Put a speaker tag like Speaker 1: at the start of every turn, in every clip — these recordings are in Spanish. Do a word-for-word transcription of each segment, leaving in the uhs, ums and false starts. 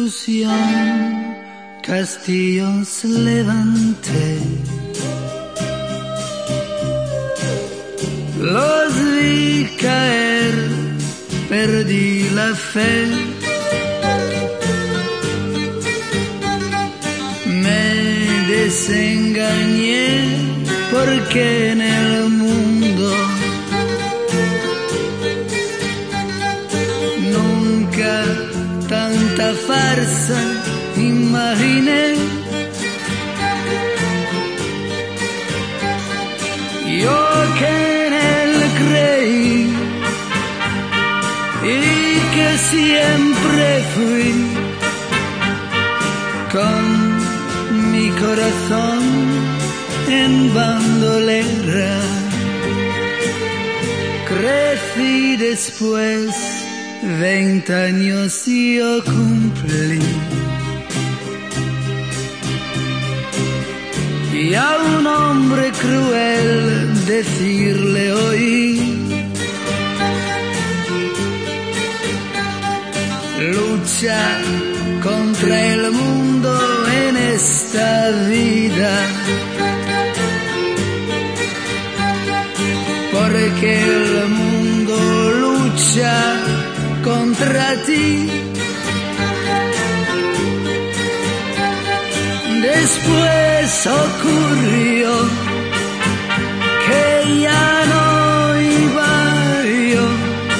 Speaker 1: ilusión castillos levanté, los vi caer, perdí la fe, me desengañé porque en el mundo nunca tanta farsa imaginé. Yo que en él creí y que siempre fui con mi corazón en bandolera. Crecí después, veinte años yo cumplí, y a un hombre cruel decirle oí: lucha contra el mundo en esta vida, porque el mundo lucha contra ti. Después ocurrió que ya no iba yo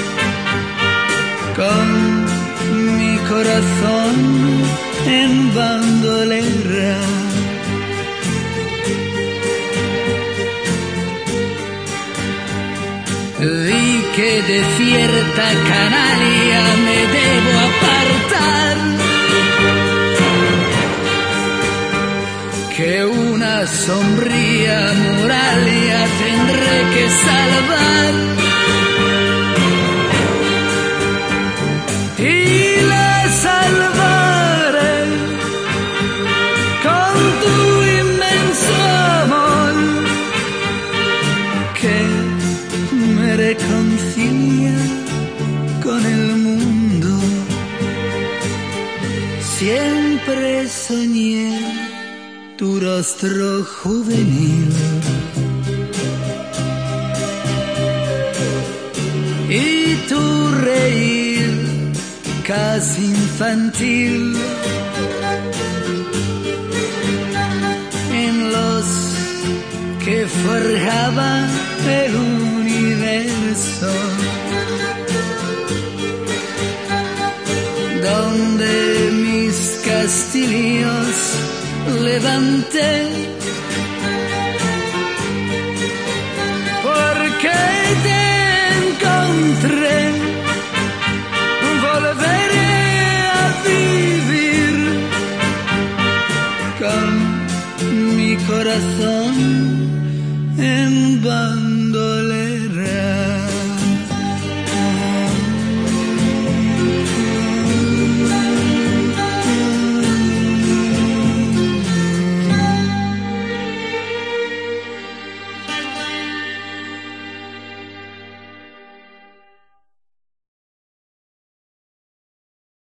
Speaker 1: con mi corazón en bandolera. Vi que de cierta canalla me debo apartar, que una sombría muralla tendré que salvar, y la salvaré con tu inmenso amor que me reconcilia con el mundo. Siempre soñé tu rostro juvenil y tu reír casi infantil, en los que forjaba el universo, donde mis castillos levanté, porque te encontré, volveré a vivir con mi corazón en vano.